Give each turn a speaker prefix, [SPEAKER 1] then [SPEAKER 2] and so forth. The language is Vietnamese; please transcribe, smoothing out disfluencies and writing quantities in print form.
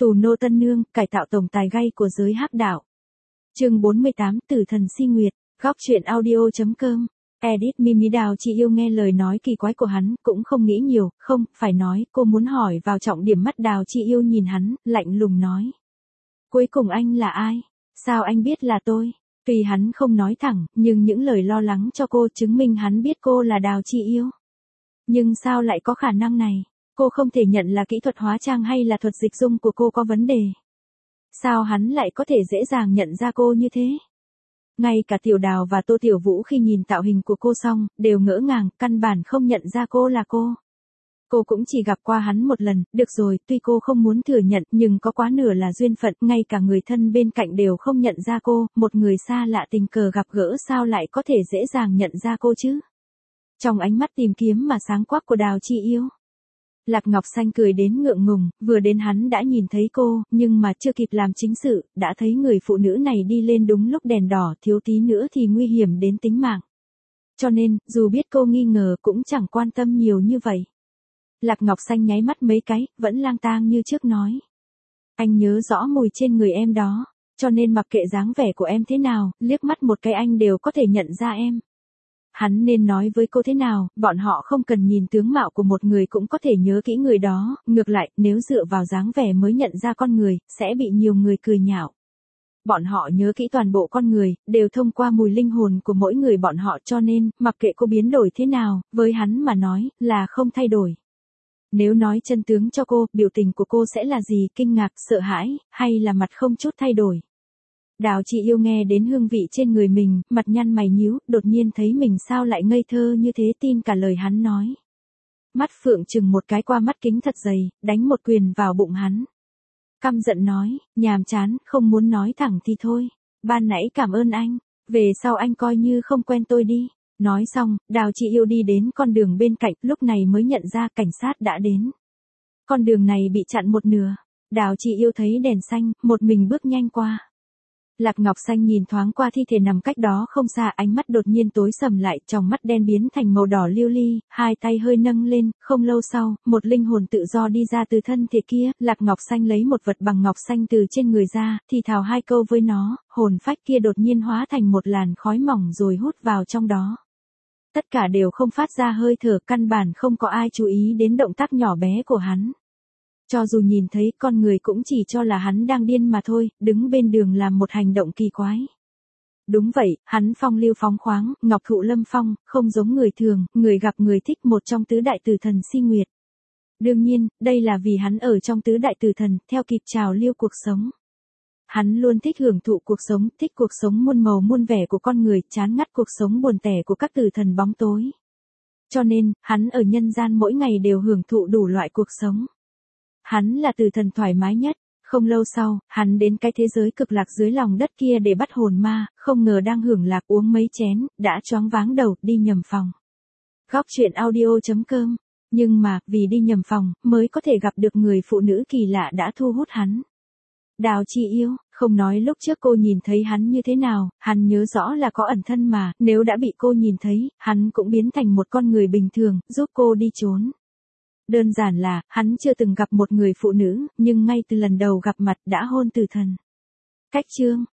[SPEAKER 1] Tù nô tân nương, cải tạo tổng tài gay của giới hắc đạo. Chương 48, Tử thần si nguyệt. Góc truyện audio.com. Edit Mimi. Đào Chị Yêu nghe lời nói kỳ quái của hắn, cũng không nghĩ nhiều, không, phải nói, cô muốn hỏi vào trọng điểm. Mắt Đào Chị Yêu nhìn hắn, lạnh lùng nói. Cuối cùng anh là ai? Sao anh biết là tôi? Tuy hắn không nói thẳng, nhưng những lời lo lắng cho cô chứng minh hắn biết cô là Đào Chị Yêu. Nhưng sao lại có khả năng này? Cô không thể nhận là kỹ thuật hóa trang hay là thuật dịch dung của cô có vấn đề. Sao hắn lại có thể dễ dàng nhận ra cô như thế? Ngay cả Tiểu Đào và Tô Tiểu Vũ khi nhìn tạo hình của cô xong, đều ngỡ ngàng, căn bản không nhận ra cô là cô. Cô cũng chỉ gặp qua hắn một lần, được rồi, tuy cô không muốn thừa nhận nhưng có quá nửa là duyên phận, ngay cả người thân bên cạnh đều không nhận ra cô, một người xa lạ tình cờ gặp gỡ sao lại có thể dễ dàng nhận ra cô chứ? Trong ánh mắt tìm kiếm mà sáng quắc của Đào Chị Yêu. Lạc Ngọc Xanh cười đến ngượng ngùng, vừa đến hắn đã nhìn thấy cô, nhưng mà chưa kịp làm chính sự, đã thấy người phụ nữ này đi lên đúng lúc đèn đỏ, thiếu tí nữa thì nguy hiểm đến tính mạng. Cho nên, dù biết cô nghi ngờ cũng chẳng quan tâm nhiều như vậy. Lạc Ngọc Xanh nháy mắt mấy cái, vẫn lang tang như trước nói. Anh nhớ rõ mùi trên người em đó, cho nên mặc kệ dáng vẻ của em thế nào, liếc mắt một cái anh đều có thể nhận ra em. Hắn nên nói với cô thế nào, bọn họ không cần nhìn tướng mạo của một người cũng có thể nhớ kỹ người đó, ngược lại, nếu dựa vào dáng vẻ mới nhận ra con người, sẽ bị nhiều người cười nhạo. Bọn họ nhớ kỹ toàn bộ con người, đều thông qua mùi linh hồn của mỗi người bọn họ, cho nên, mặc kệ cô biến đổi thế nào, với hắn mà nói, là không thay đổi. Nếu nói chân tướng cho cô, biểu tình của cô sẽ là gì, kinh ngạc, sợ hãi, hay là mặt không chút thay đổi. Đào Chị Yêu nghe đến hương vị trên người mình, mặt nhăn mày nhíu, đột nhiên thấy mình sao lại ngây thơ như thế, tin cả lời hắn nói. Mắt phượng chừng một cái qua mắt kính thật dày, đánh một quyền vào bụng hắn. Căm giận nói, nhàm chán, không muốn nói thẳng thì thôi. Ban nãy cảm ơn anh, về sau anh coi như không quen tôi đi. Nói xong, Đào Chị Yêu đi đến con đường bên cạnh, lúc này mới nhận ra cảnh sát đã đến. Con đường này bị chặn một nửa. Đào Chị Yêu thấy đèn xanh, một mình bước nhanh qua. Lạc Ngọc Xanh nhìn thoáng qua thi thể nằm cách đó không xa, ánh mắt đột nhiên tối sầm lại, tròng mắt đen biến thành màu đỏ lưu ly, hai tay hơi nâng lên, không lâu sau, một linh hồn tự do đi ra từ thân thể kia, Lạc Ngọc Xanh lấy một vật bằng ngọc xanh từ trên người ra, thì thào hai câu với nó, hồn phách kia đột nhiên hóa thành một làn khói mỏng rồi hút vào trong đó. Tất cả đều không phát ra hơi thở, căn bản không có ai chú ý đến động tác nhỏ bé của hắn. Cho dù nhìn thấy, con người cũng chỉ cho là hắn đang điên mà thôi, đứng bên đường làm một hành động kỳ quái. Đúng vậy, hắn phong lưu phóng khoáng, ngọc thụ lâm phong, không giống người thường, người gặp người thích, một trong tứ đại tử thần si nguyệt. Đương nhiên, đây là vì hắn ở trong tứ đại tử thần, theo kịp trào lưu cuộc sống. Hắn luôn thích hưởng thụ cuộc sống, thích cuộc sống muôn màu muôn vẻ của con người, chán ngắt cuộc sống buồn tẻ của các tử thần bóng tối. Cho nên, hắn ở nhân gian mỗi ngày đều hưởng thụ đủ loại cuộc sống. Hắn là tử thần thoải mái nhất. Không lâu sau, hắn đến cái thế giới cực lạc dưới lòng đất kia để bắt hồn ma, không ngờ đang hưởng lạc uống mấy chén, đã choáng váng đầu, đi nhầm phòng. Góc truyện audio.com. Nhưng mà, vì đi nhầm phòng, mới có thể gặp được người phụ nữ kỳ lạ đã thu hút hắn. Đào Chị Yêu, không nói lúc trước cô nhìn thấy hắn như thế nào, hắn nhớ rõ là có ẩn thân mà, nếu đã bị cô nhìn thấy, hắn cũng biến thành một con người bình thường, giúp cô đi trốn. Đơn giản là, hắn chưa từng gặp một người phụ nữ, nhưng ngay từ lần đầu gặp mặt đã hôn tử thần. Cách chương.